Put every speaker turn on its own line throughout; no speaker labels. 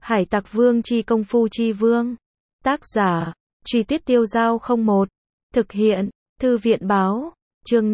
Hải Tặc Vương chi công phu chi vương. Tác giả, Truy Tuyết Tiêu Giao 01. Thực hiện, Thư viện báo, chương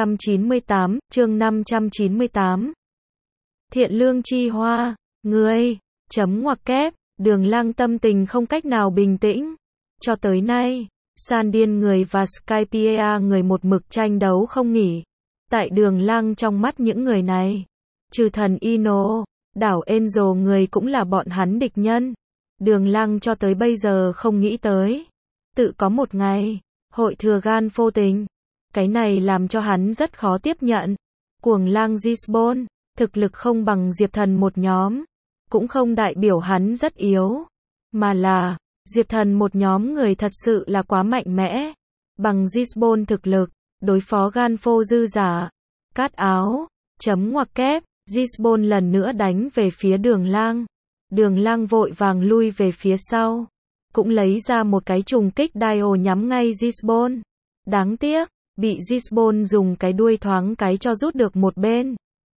598. Thiện lương chi hoa, ngươi, chấm ngoặc kép, Đường Lăng tâm tình không cách nào bình tĩnh. Cho tới nay, San điên người và Skypiea người một mực tranh đấu không nghỉ. Tại Đường Lăng trong mắt những người này, trừ thần Ino, đảo Angel người cũng là bọn hắn địch nhân. Đường Lăng cho tới bây giờ không nghĩ tới. Tự có một ngày, hội thừa gan vô tình. Cái này làm cho hắn rất khó tiếp nhận. Cuồng lang Gisbon, thực lực không bằng Diệp Thần một nhóm. Cũng không đại biểu hắn rất yếu. Mà là, Diệp Thần một nhóm người thật sự là quá mạnh mẽ. Bằng Gisbon thực lực, đối phó gan phô dư giả. Cát áo, chấm ngoặc kép, Gisbon lần nữa đánh về phía Đường Lăng. Đường Lăng vội vàng lui về phía sau. Cũng lấy ra một cái trùng kích Dio nhắm ngay Gisbon. Đáng tiếc, bị Gisbon dùng cái đuôi thoáng cái cho rút được một bên.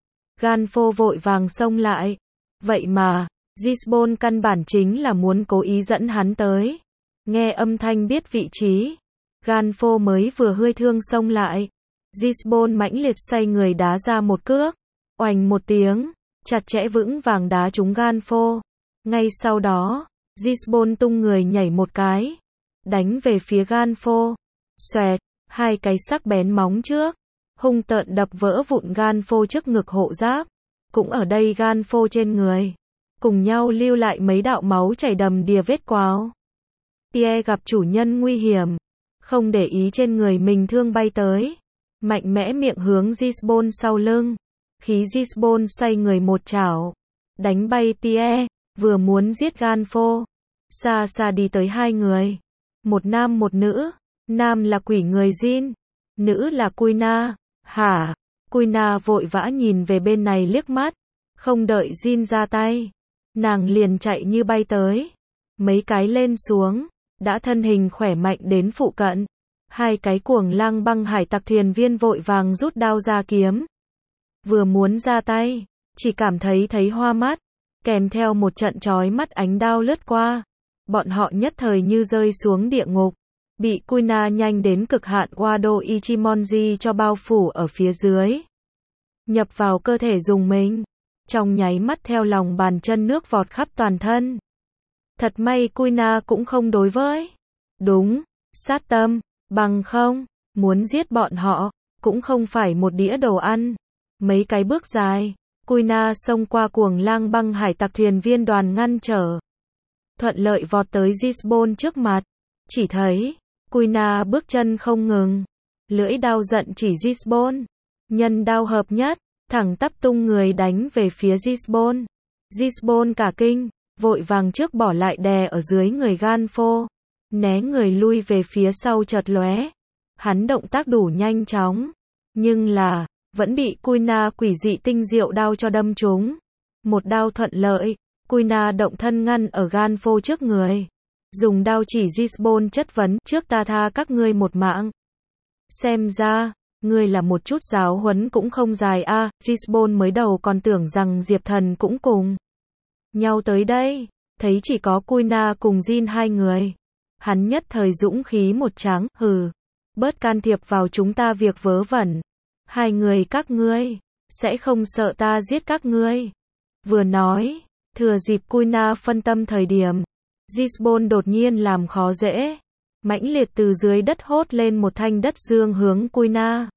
Gan phô vội vàng xông lại. Vậy mà, Gisbon căn bản chính là muốn cố ý dẫn hắn tới. Nghe âm thanh biết vị trí. Gan phô mới vừa hơi thương xông lại. Gisbon mãnh liệt xoay người đá ra một cước. Oành một tiếng, chặt chẽ vững vàng đá trúng gan phô. Ngay sau đó, Gisbon tung người nhảy một cái. Đánh về phía gan phô. Xoẹt, hai cái sắc bén móng trước. Hung tợn đập vỡ vụn gan phô trước ngực hộ giáp. Cũng ở đây gan phô trên người. Cùng nhau lưu lại mấy đạo máu chảy đầm đìa vết quáo. Pierre gặp chủ nhân nguy hiểm. Không để ý trên người mình thương bay tới. Mạnh mẽ miệng hướng Gisbon sau lưng. Khí Gisbon xoay người một chảo. Đánh bay Pierre. Vừa muốn giết gan phô. Xa xa đi tới hai người. Một nam một nữ. Nam là quỷ người Jin. Nữ là Kuina. Hả? Kuina vội vã nhìn về bên này liếc mắt. Không đợi Jin ra tay. Nàng liền chạy như bay tới. Mấy cái lên xuống. Đã thân hình khỏe mạnh đến phụ cận. Hai cái cuồng lang băng hải tặc thuyền viên vội vàng rút đao ra kiếm. Vừa muốn ra tay. Chỉ cảm thấy hoa mắt. Kèm theo một trận chói mắt ánh đao lướt qua. Bọn họ nhất thời như rơi xuống địa ngục. Bị Kuina nhanh đến cực hạn Wado Ichimonji cho bao phủ ở phía dưới. Nhập vào cơ thể dùng mình. Trong nháy mắt theo lòng bàn chân nước vọt khắp toàn thân. Thật may Kuina cũng không đối với. Đúng, sát tâm, bằng không, muốn giết bọn họ, cũng không phải một đĩa đồ ăn. Mấy cái bước dài, Kuina xông qua cuồng lang băng hải tặc thuyền viên đoàn ngăn trở. Thuận lợi vọt tới Gisbon trước mặt. Chỉ thấy, Kuina bước chân không ngừng. Lưỡi đao giận chỉ Gisbon. Nhân đao hợp nhất, thẳng tắp tung người đánh về phía Gisbon. Gisbon cả kinh, vội vàng trước bỏ lại đè ở dưới người gan phô. Né người lui về phía sau chợt lóe. Hắn động tác đủ nhanh chóng. Nhưng là, vẫn bị Kuina quỷ dị tinh diệu đao cho đâm trúng. Một đao thuận lợi, Kuina động thân ngăn ở gan phô trước người. Dùng đao chỉ Gisbon chất vấn, trước ta tha các ngươi một mạng. Xem ra, ngươi là một chút giáo huấn cũng không dài a. Gisbon mới đầu còn tưởng rằng Diệp Thần cũng cùng nhau tới đây. Thấy chỉ có Kuina cùng Jin hai người. Hắn nhất thời dũng khí một tráng, hừ. Bớt can thiệp vào chúng ta việc vớ vẩn. Hai người các ngươi, sẽ không sợ ta giết các ngươi. Vừa nói, thừa dịp Kuina phân tâm thời điểm. Gisbon đột nhiên làm khó dễ. Mãnh liệt từ dưới đất hốt lên một thanh đất dương hướng Kuina.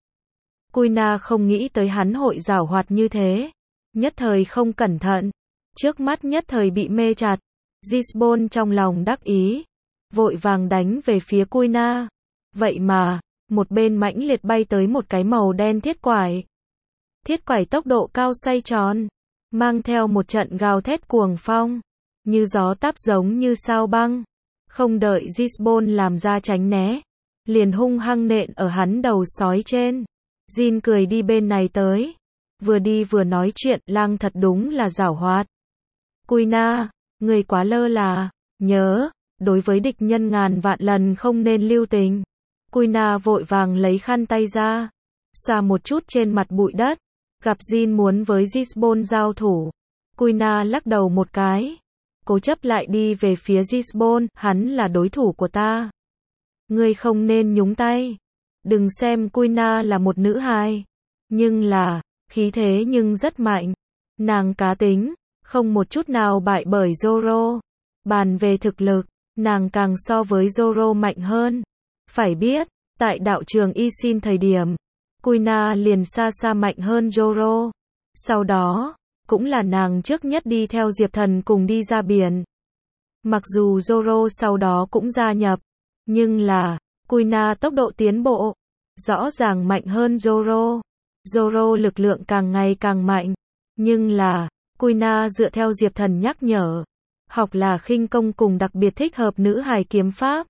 Kuina không nghĩ tới hắn hội giảo hoạt như thế. Nhất thời không cẩn thận. Trước mắt nhất thời bị mê chặt. Gisbon trong lòng đắc ý. Vội vàng đánh về phía Kuina. Vậy mà, một bên mãnh liệt bay tới một cái màu đen thiết quải. Thiết quải tốc độ cao xoay tròn. Mang theo một trận gào thét cuồng phong. Như gió táp giống như sao băng. Không đợi Gisbon làm ra tránh né. Liền hung hăng nện ở hắn đầu sói trên. Jin cười đi bên này tới. Vừa đi vừa nói chuyện, lang thật đúng là giảo hoạt. Kuina, người quá lơ là. Nhớ, đối với địch nhân ngàn vạn lần không nên lưu tình. Kuina vội vàng lấy khăn tay ra. Xoa một chút trên mặt bụi đất. Gặp Jin muốn với Gisbon giao thủ. Kuina lắc đầu một cái. cố chấp lại đi về phía Gisbon, hắn là đối thủ của ta. Ngươi không nên nhúng tay. Đừng xem Kuina là một nữ hài, nhưng là, khí thế nhưng rất mạnh. Nàng cá tính, không một chút nào bại bởi Zoro. Bàn về thực lực, nàng càng so với Zoro mạnh hơn. Phải biết, tại đạo trường Ishin thời điểm, Kuina liền xa xa mạnh hơn Zoro. Sau đó, cũng là nàng trước nhất đi theo Diệp Thần cùng đi ra biển. Mặc dù Zoro sau đó cũng gia nhập, nhưng là, Kuina tốc độ tiến bộ, rõ ràng mạnh hơn Zoro. Zoro lực lượng càng ngày càng mạnh, nhưng là, Kuina dựa theo Diệp Thần nhắc nhở, học là khinh công cùng đặc biệt thích hợp nữ hài kiếm pháp.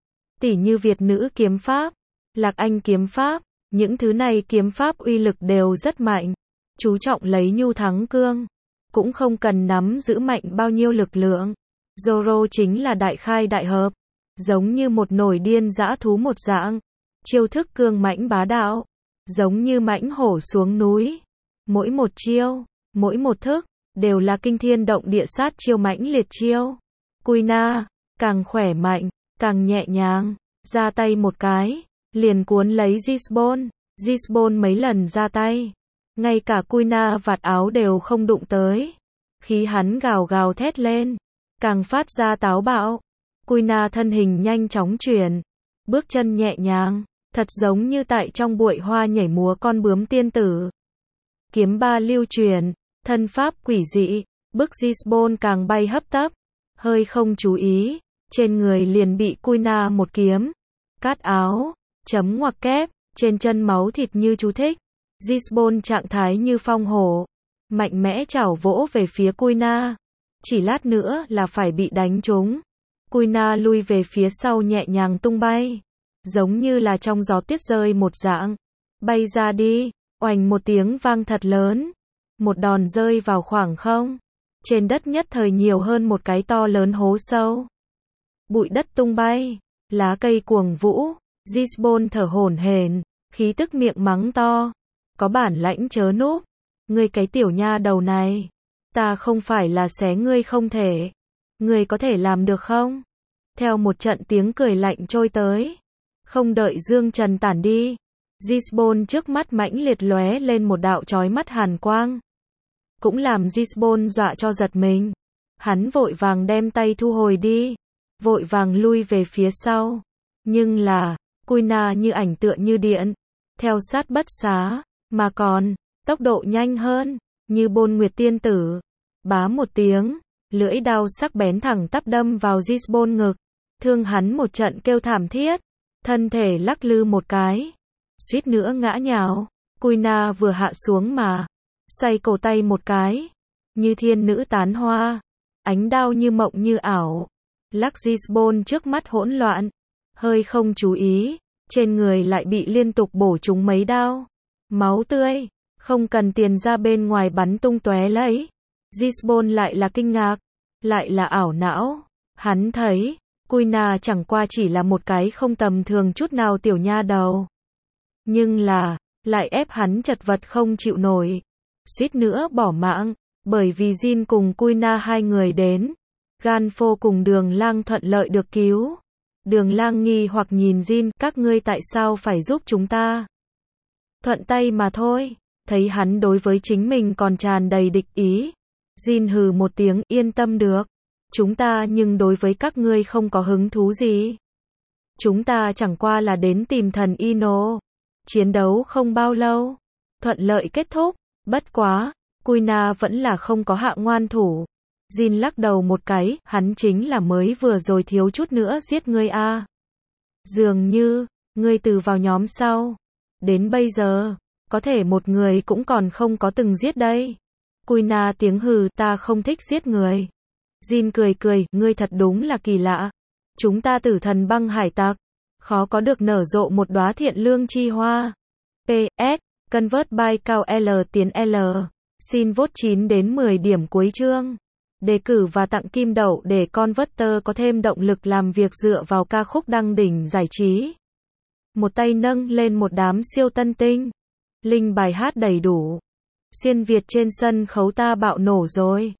Tỉ như Việt nữ kiếm pháp, Lạc Anh kiếm pháp, những thứ này kiếm pháp uy lực đều rất mạnh, chú trọng lấy nhu thắng cương, cũng không cần nắm giữ mạnh bao nhiêu lực lượng. Zoro chính là đại khai đại hợp, giống như một nổi điên dã thú một dạng, chiêu thức cương mãnh bá đạo, giống như mãnh hổ xuống núi. Mỗi một chiêu, mỗi một thức, đều là kinh thiên động địa sát chiêu mãnh liệt chiêu. Kuina, càng khỏe mạnh, càng nhẹ nhàng, ra tay một cái, liền cuốn lấy Gisbon. Gisbon mấy lần ra tay, ngay cả Kuina vạt áo đều không đụng tới. Khí hắn gào gào thét lên, càng phát ra táo bạo. Kuina thân hình nhanh chóng chuyển, bước chân nhẹ nhàng, thật giống như tại trong bụi hoa nhảy múa con bướm tiên tử. Kiếm ba lưu truyền, thân pháp quỷ dị, bức Gisbon càng bay hấp tấp, hơi không chú ý, trên người liền bị Kuina một kiếm cắt áo, chấm ngoặc kép, trên chân máu thịt như chú thích. Gisbon trạng thái như phong hổ, mạnh mẽ chảo vỗ về phía Kuina, chỉ lát nữa là phải bị đánh trúng. Kuina lui về phía sau nhẹ nhàng tung bay, giống như là trong gió tuyết rơi một dạng, bay ra đi, oành một tiếng vang thật lớn, một đòn rơi vào khoảng không, trên đất nhất thời nhiều hơn một cái to lớn hố sâu. Bụi đất tung bay, lá cây cuồng vũ, Gisbon thở hổn hển, khí tức miệng mắng to, có bản lãnh chớ núp, ngươi cái tiểu nha đầu này, ta không phải là xé ngươi không thể, ngươi có thể làm được không? Theo một trận tiếng cười lạnh trôi tới, không đợi dương trần tản đi, Gisbon trước mắt mãnh liệt lóe lên một đạo chói mắt hàn quang, cũng làm Gisbon dọa cho giật mình. Hắn vội vàng đem tay thu hồi đi, vội vàng lui về phía sau, nhưng là, Kuina như ảnh tựa như điện, theo sát bất xá, mà còn, tốc độ nhanh hơn, như bôn nguyệt tiên tử. Bá một tiếng, lưỡi đao sắc bén thẳng tắp đâm vào Gisbon ngực, thương hắn một trận kêu thảm thiết, thân thể lắc lư một cái, suýt nữa ngã nhào. Kuina vừa hạ xuống mà, xoay cổ tay một cái, như thiên nữ tán hoa, ánh đao như mộng như ảo, lắc Gisbon trước mắt hỗn loạn, hơi không chú ý, trên người lại bị liên tục bổ trúng mấy đao, máu tươi, không cần tiền ra bên ngoài bắn tung tóe lấy. Gisbon lại là kinh ngạc, lại là ảo não, hắn thấy, Kuina chẳng qua chỉ là một cái không tầm thường chút nào tiểu nha đầu. Nhưng là, lại ép hắn chật vật không chịu nổi, suýt nữa bỏ mạng, bởi vì Jin cùng Kuina hai người đến, Ganfo cùng Đường Lang thuận lợi được cứu. Đường Lang nghi hoặc nhìn Jin, các ngươi tại sao phải giúp chúng ta? Thuận tay mà thôi, thấy hắn đối với chính mình còn tràn đầy địch ý. Jin hừ một tiếng, yên tâm được, chúng ta nhưng đối với các ngươi không có hứng thú gì. Chúng ta chẳng qua là đến tìm thần Ino. Chiến đấu không bao lâu, thuận lợi kết thúc, bất quá, Kuina vẫn là không có hạ ngoan thủ. Jin lắc đầu một cái, hắn chính là mới vừa rồi thiếu chút nữa giết ngươi a. Dường như, ngươi từ vào nhóm sau, đến bây giờ, có thể một người cũng còn không có từng giết đây. Kuina tiếng hừ, ta không thích giết người. Jin cười cười, ngươi thật đúng là kỳ lạ. Chúng ta tử thần băng hải tặc, khó có được nở rộ một đóa thiện lương chi hoa. PS, convert by cao L tiến L. Xin vote 9 đến 10 điểm cuối chương. Đề cử và tặng kim đậu để Converter có thêm động lực làm việc dựa vào ca khúc đăng đỉnh giải trí. Một tay nâng lên một đám siêu tân tinh. Link bài hát đầy đủ. Xuyên Việt trên sân khấu ta bạo nổ rồi.